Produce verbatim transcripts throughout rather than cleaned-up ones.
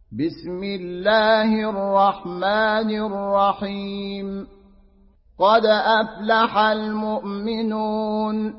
بسم الله الرحمن الرحيم قد أفلح المؤمنون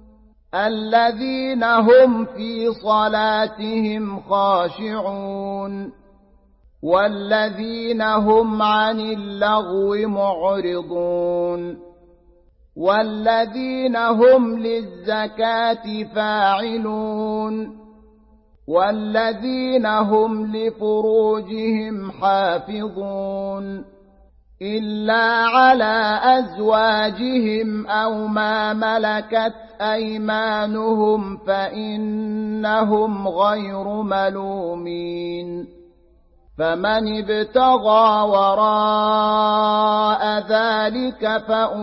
الذين هم في صلاتهم خاشعون والذين هم عن اللغو معرضون والذين هم للزكاة فاعلون والذين هم لفروجهم حافظون إلا على أزواجهم أو ما ملكت أيمانهم فإنهم غير ملومين فمن ابتغى وراء ذلك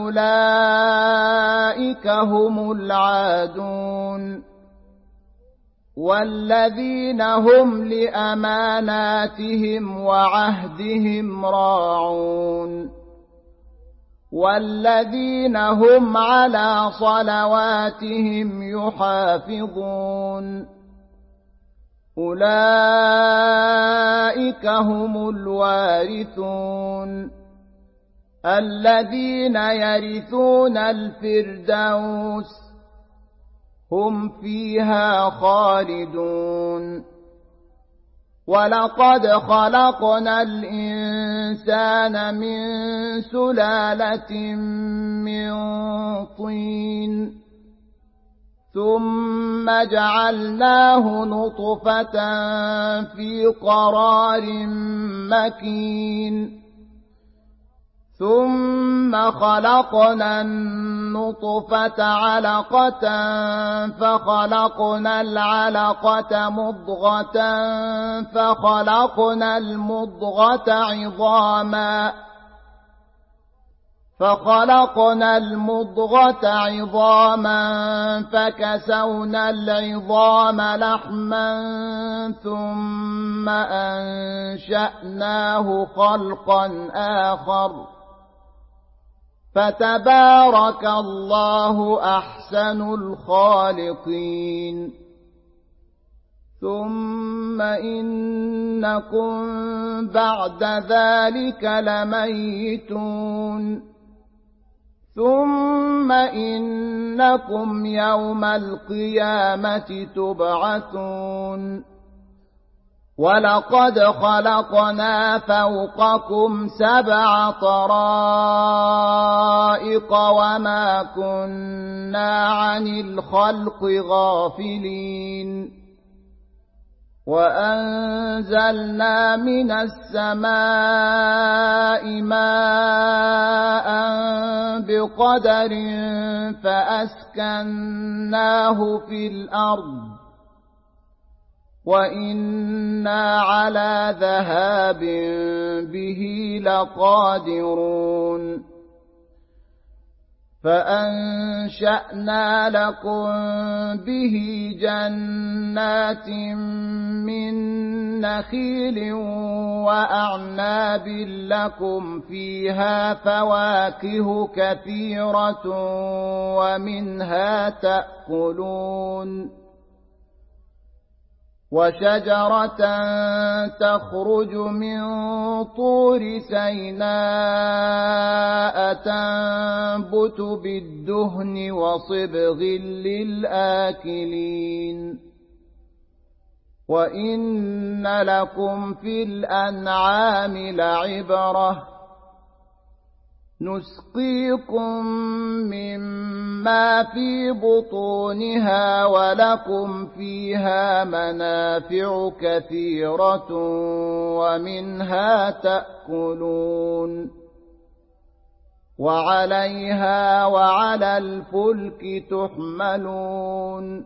فأولئك هم العادون والذين هم لأماناتهم وعهدهم راعون والذين هم على صلواتهم يحافظون أولئك هم الوارثون الذين يرثون الفردوس هم فيها خالدون ولقد خلقنا الإنسان من سلالة من طين ثم جعلناه نطفة في قرار مكين ثم خلقنا النطفة علقة فخلقنا العلقة مضغة فخلقنا المضغة عظاما فخلقنا المضغة عظاما فكسونا العظام لحما ثم أنشأناه خلقا آخر فتبارك الله أحسن الخالقين ثم إنكم بعد ذلك لميتون ثم إنكم يوم القيامة تبعثون ولقد خلقنا فوقكم سبع طرائق وما كنا عن الخلق غافلين وأنزلنا من السماء ماء بقدر فأسكناه في الأرض وإنا على ذهاب به لقادرون فأنشأنا لكم به جنات من نخيل وأعناب لكم فيها فواكه كثيرة ومنها تأكلون وشجرة تخرج من طور سيناء تنبت بالدهن وصبغ للآكلين وإن لكم في الأنعام لعبرة نسقيكم مما في بطونها ولكم فيها منافع كثيرة ومنها تأكلون وعليها وعلى الفلك تحملون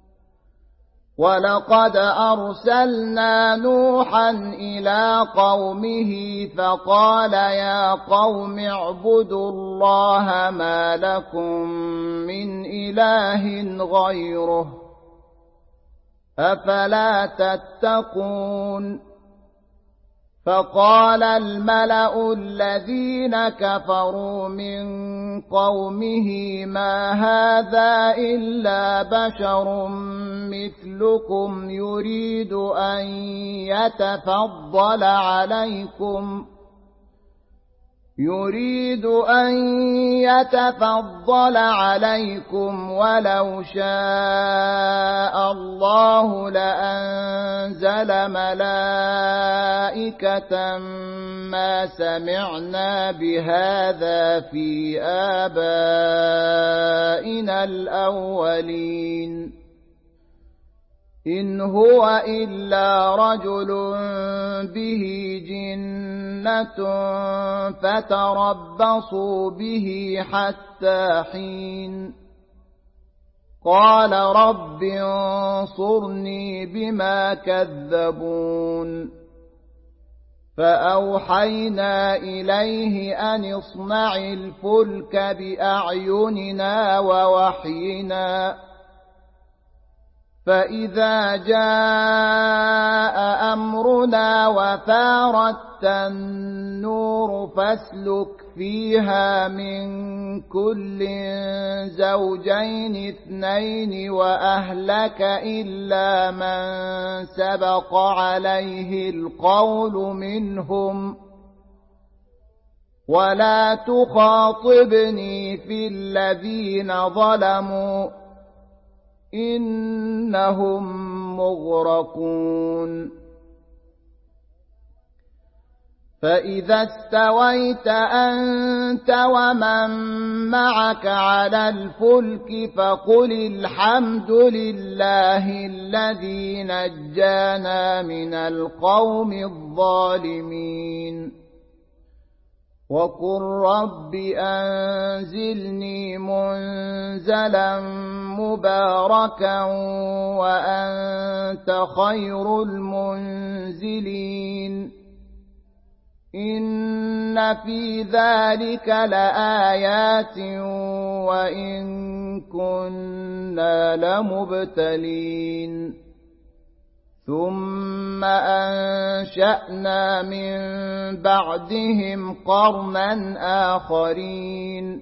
ولقد أرسلنا نوحا إلى قومه فقال يا قوم اعبدوا الله ما لكم من إله غيره أفلا تتقون فقال الملأ الذين كفروا من قومه ما هذا إلا بشر مثلكم يريد أن يتفضل عليكم يريد أن يتفضل عليكم ولو شاء الله لأنزل ملائكة ما سمعنا بهذا في آبائنا الأولين إن هو إلا رجل به جنة فتربصوا به حتى حين قال رب انصرني بما كذبون فأوحينا إليه أن اصنع الفلك بأعيننا ووحينا فإذا جاء أمرنا وفارت النور فاسلك فيها من كل زوجين اثنين وأهلك إلا من سبق عليه القول منهم ولا تخاطبني في الذين ظلموا إنهم مغرقون فإذا استويت أنت ومن معك على الفلك فقل الحمد لله الذي نجانا من القوم الظالمين وقل رب أنزلني منزلا مباركا وأنت خير المنزلين إن في ذلك لآيات وإن كنا لمبتلين ثم أنشأنا من بعدهم قرنا آخرين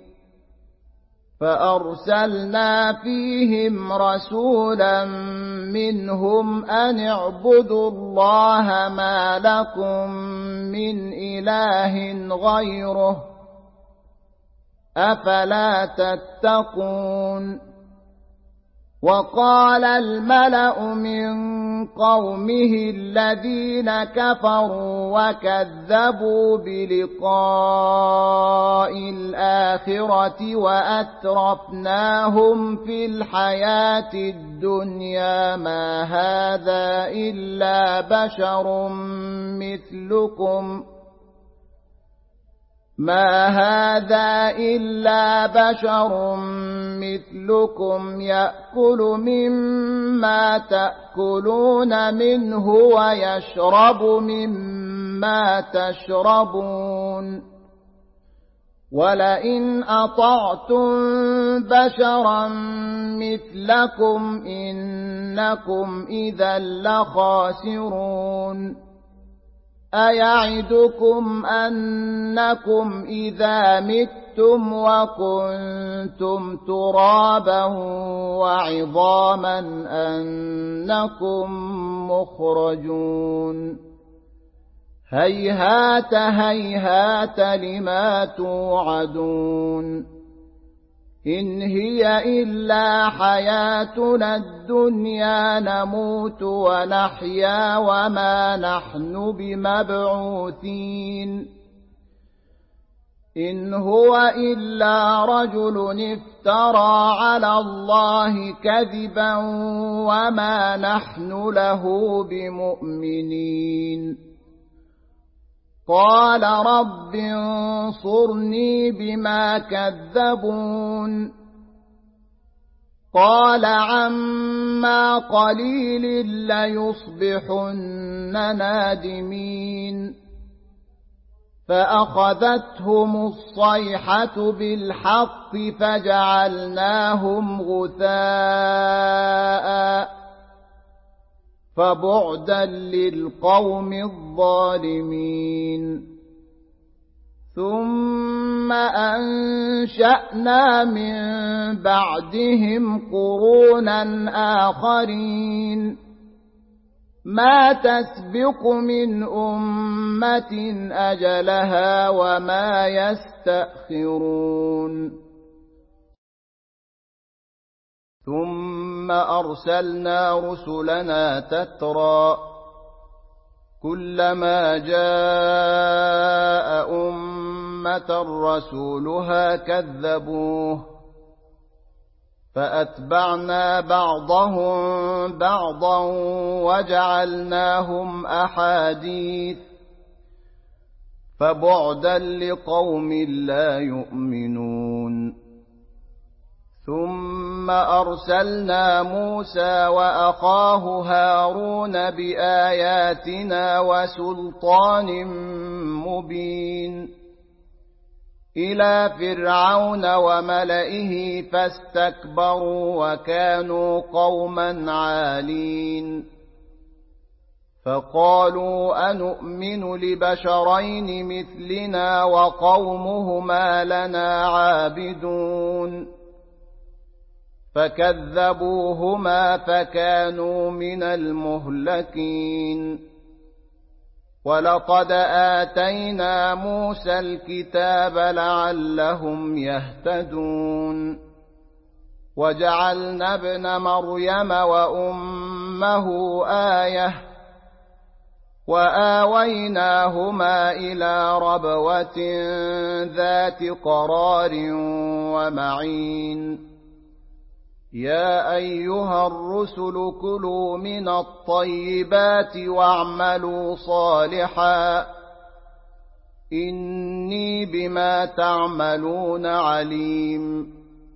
فأرسلنا فيهم رسولا منهم أن اعبدوا الله ما لكم من إله غيره أفلا تتقون وقال الملأ من قومه الذين كفروا وكذبوا بلقاء الآخرة وأترفناهم في الحياة الدنيا ما هذا إلا بشر مثلكم ما هذا إلا بشر مثلكم يأكل مما تأكلون منه ويشرب مما تشربون ولئن أطعتم بشرا مثلكم إنكم إذا لخاسرون أيعدكم أنكم إذا متم وكنتم ترابا وعظاما أنكم مخرجون هيهات هيهات لما توعدون إن هي إلا حياتنا الدنيا نموت ونحيا وما نحن بمبعوثين إن هو إلا رجل افترى على الله كذبا وما نحن له بمؤمنين قال رب انصرني بما كذبون قال عما قليل ليصبحن نادمين فأخذتهم الصيحة بالحق فجعلناهم غثاء فبعدا للقوم الظالمين ثم أنشأنا من بعدهم قرونا آخرين ما تسبق من أمة أجلها وما يستأخرون ثم أرسلنا رسلنا تترى كلما جاء أمة رسولها كذبوه فأتبعنا بعضهم بعضا وجعلناهم أحاديث فبعدا لقوم لا يؤمنون ثم أرسلنا موسى وأخاه هارون بآياتنا وسلطان مبين إلى فرعون وملئه فاستكبروا وكانوا قوما عالين فقالوا أنؤمن لبشرين مثلنا وقومهما لنا عابدون فكذبوهما فكانوا من المهلكين ولقد آتينا موسى الكتاب لعلهم يهتدون وجعلنا ابن مريم وأمه آية وآويناهما إلى ربوة ذات قرار ومعين يا أيها الرسل كلوا من الطيبات واعملوا صالحا إني بما تعملون عليم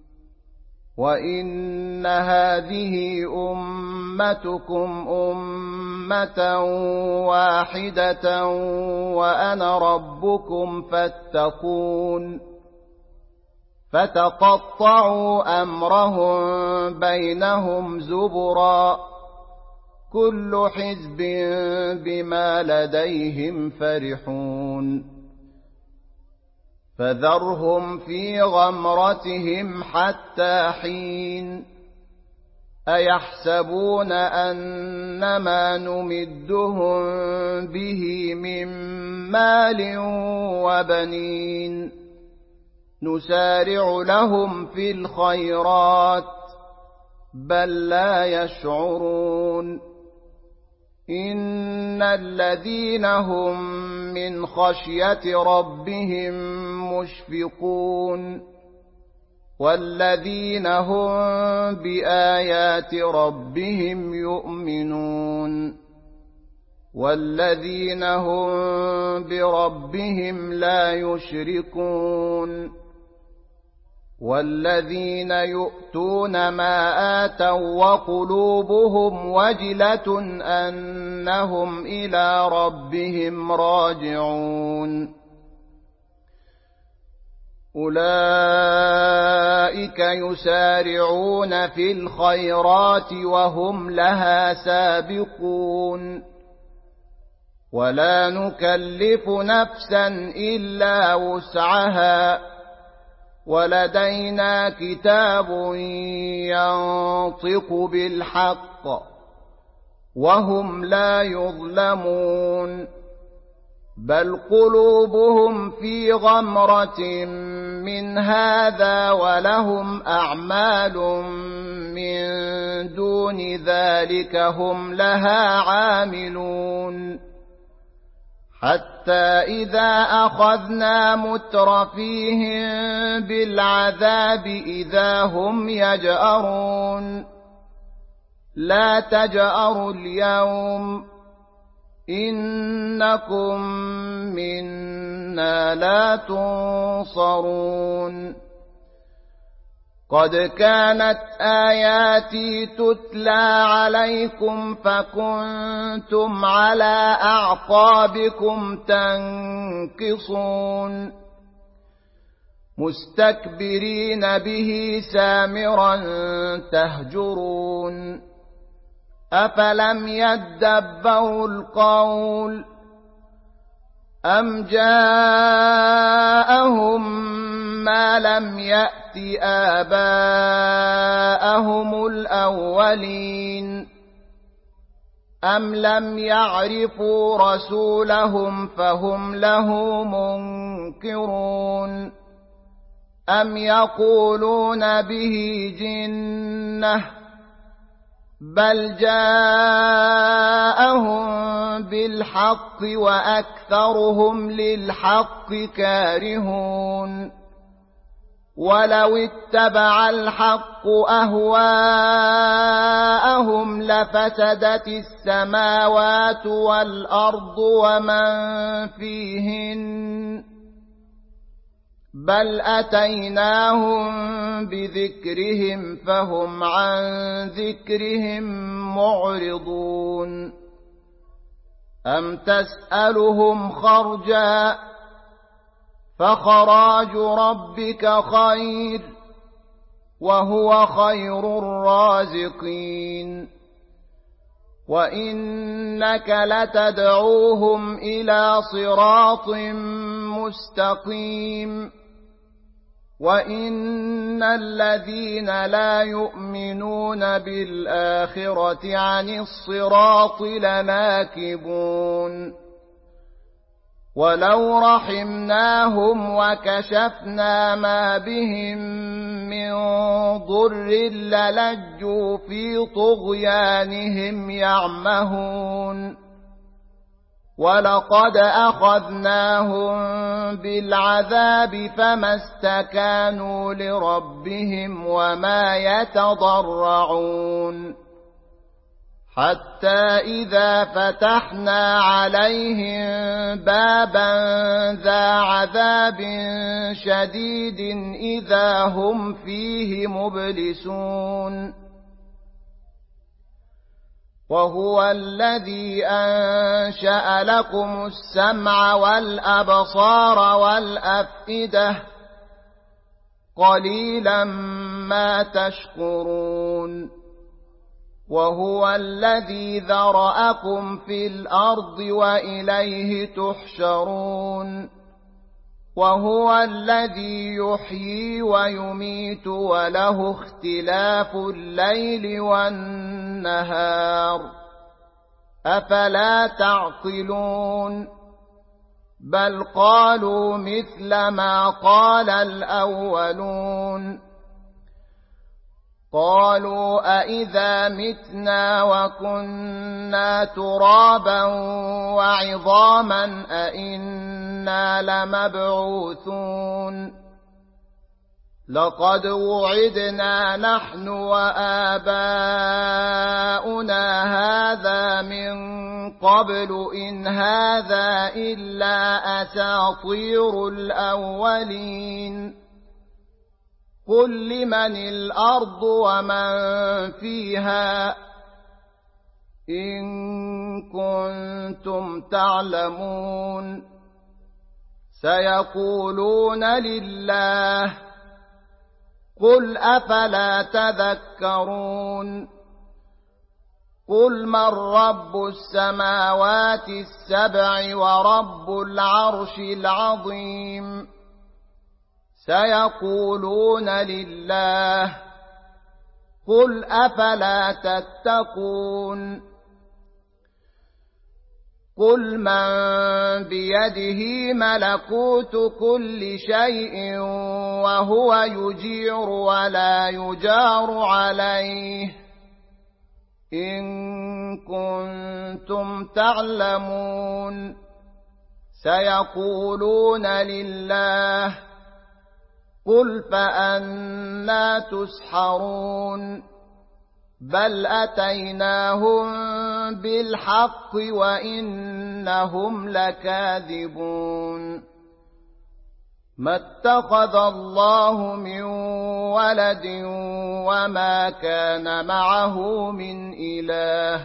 وإن هذه أمتكم أمة واحدة وأنا ربكم فاتقون فتقطعوا أمرهم بينهم زبرا كل حزب بما لديهم فرحون فذرهم في غمرتهم حتى حين أيحسبون أنما نمدهم به من مال وبنين نسارع لهم في الخيرات بل لا يشعرون إن الذين هم من خشية ربهم مشفقون والذين هم بآيات ربهم يؤمنون والذين هم بربهم لا يشركون والذين يؤتون ما آتوا وقلوبهم وجلة أنهم إلى ربهم راجعون أولئك يسارعون في الخيرات وهم لها سابقون ولا نكلف نفسا إلا وسعها ولدينا كتاب ينطق بالحق وهم لا يظلمون بل قلوبهم في غمرة من هذا ولهم أعمال من دون ذلك هم لها عاملون حتى إذا أخذنا مترفيهم بالعذاب إذا هم يجأرون لا تجأروا اليوم إنكم منا لا تنصرون قد كانت آياتي تتلى عليكم فكنتم على أعقابكم تنكصون مستكبرين به سامرا تهجرون أفلم يدبروا القول أم جاءهم ما لم يأت آباءهم الأولين أم لم يعرفوا رسولهم فهم له منكرون أم يقولون به جنة بل جاءهم بالحق وأكثرهم للحق كارهون ولو اتبع الحق أهواءهم لفسدت السماوات والأرض ومن فيهن بل أتيناهم بذكرهم فهم عن ذكرهم معرضون أم تسألهم خرجا فخراج ربك خير وهو خير الرازقين وإنك لتدعوهم إلى صراط مستقيم وإن الذين لا يؤمنون بالآخرة عن الصراط لناكبون ولو رحمناهم وكشفنا ما بهم من ضر للجوا في طغيانهم يعمهون ولقد أخذناهم بالعذاب فما استكانوا لربهم وما يتضرعون حتى إذا فتحنا عليهم بابا ذا عذاب شديد إذا هم فيه مبلسون وهو الذي أنشأ لكم السمع والأبصار والأفئدة قليلا ما تشكرون وهو الذي ذرأكم في الأرض وإليه تحشرون وهو الذي يحيي ويميت وله اختلاف الليل والنهار أفلا تعقلون بل قالوا مثل ما قال الأولون قالوا أئذا متنا وكنا ترابا وعظاما أئنا لمبعوثون لقد وعدنا نحن وآباؤنا هذا من قبل إن هذا إلا أساطير الأولين قل لمن الأرض ومن فيها إن كنتم تعلمون سيقولون لله قل أفلا تذكرون قل من رب السماوات السبع ورب العرش العظيم سيقولون لله قل أفلا تتقون قل من بيده ملكوت كل شيء وهو يجير ولا يجار عليه إن كنتم تعلمون سيقولون لله قل فأنى تسحرون بل أتيناهم بالحق وإنهم لكاذبون ما اتخذ الله من ولد وما كان معه من إله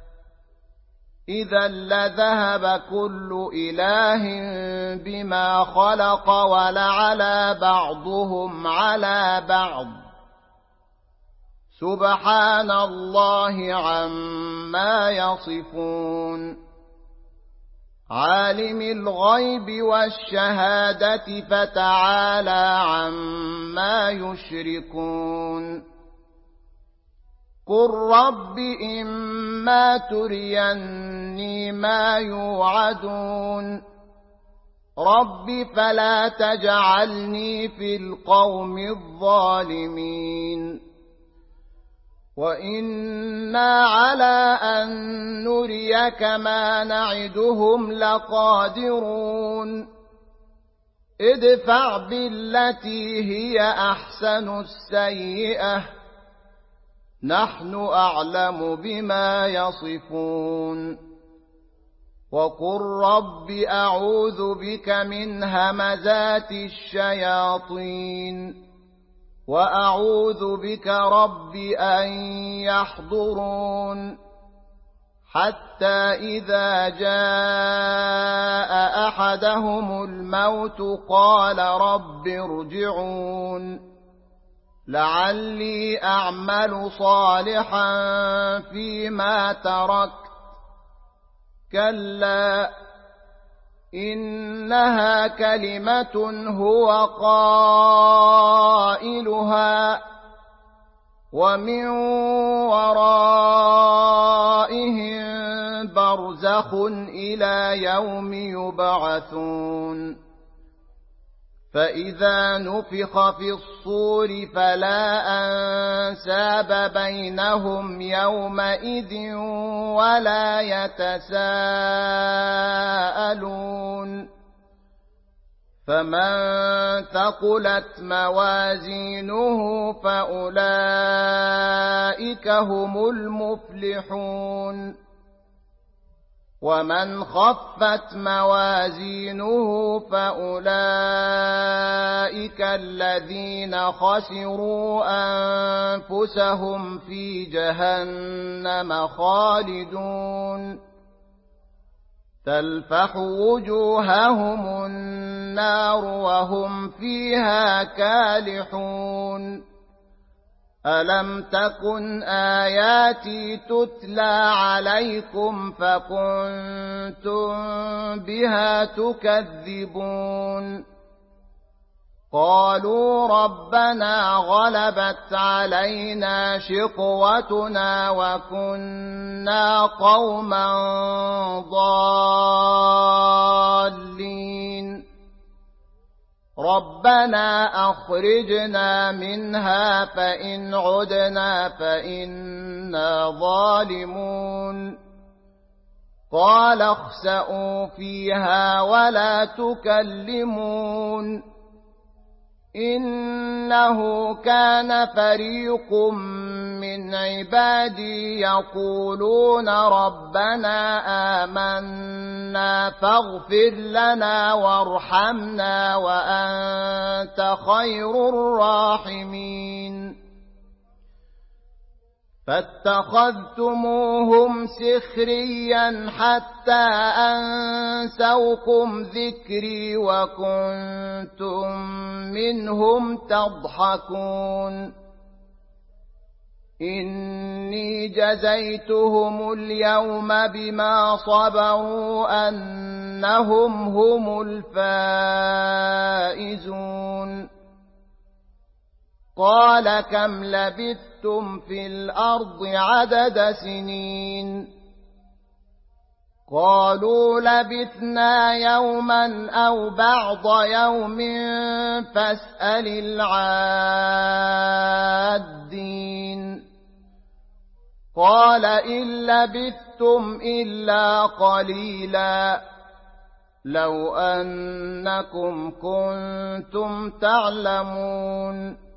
إذا لذهب كل إله بما خلق ولعلى بعضهم على بعض سبحان الله عما يصفون عالم الغيب والشهادة فتعالى عما يشركون قل رب إما تريني ما يوعدون رب فلا تجعلني في القوم الظالمين وإنا على أن نريك ما نعدهم لقادرون ادفع بالتي هي أحسن السيئة نحن أعلم بما يصفون وقل رب أعوذ بك من همزات الشياطين وأعوذ بك رب أن يحضرون حتى إذا جاء أحدهم الموت قال رب ارجعون لعلي أعمل صالحا فيما تركت كلا إنها كلمة هو قائلها ومن ورائهم برزخ إلى يوم يبعثون فإذا نفخ في الصور فلا أنساب بينهم يومئذ ولا يتساءلون فمن ثقلت موازينه فأولئك هم المفلحون ومن خفت موازينه فأولئك الذين خسروا أنفسهم في جهنم خالدون تلفح وجوههم النار وهم فيها كالحون ألم تكن آياتي تتلى عليكم فكنتم بها تكذبون قالوا ربنا غلبت علينا شقوتنا وكنا قوما ضالين ربنا أخرجنا منها فإن عدنا فإنا ظالمون قال اخسئوا فيها ولا تكلمون إنه كان فريق من عبادي يقولون ربنا آمنا فاغفر لنا وارحمنا وأنت خير الراحمين فاتخذتموهم سخريا حتى أنسوكم ذكري وكنتم منهم تضحكون إني جزيتهم اليوم بما صبروا أنهم هم الفائزون قال كم لبثتم في الأرض عدد سنين قالوا لبثنا يوما أو بعض يوم فاسأل العادين قال إن لبثتم إلا قليلا لو أنكم كنتم تعلمون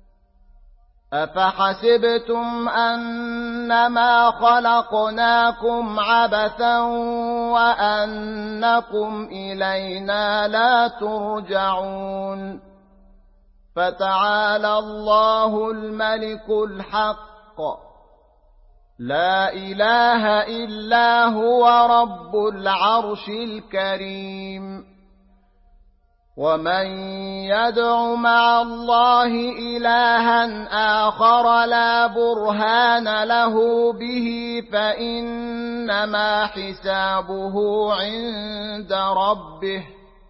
أفحسبتم أنما خلقناكم عبثا وأنكم إلينا لا ترجعون فتعالى الله الملك الحق لا إله إلا هو رب العرش الكريم ومن يدع مع الله إلها آخر لا برهان له به فإنما حسابه عند ربه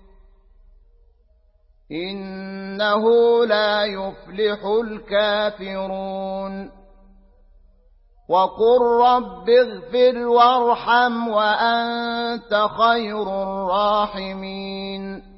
إنه لا يفلح الكافرون وقل رب اغفر وارحم وأنت خير الراحمين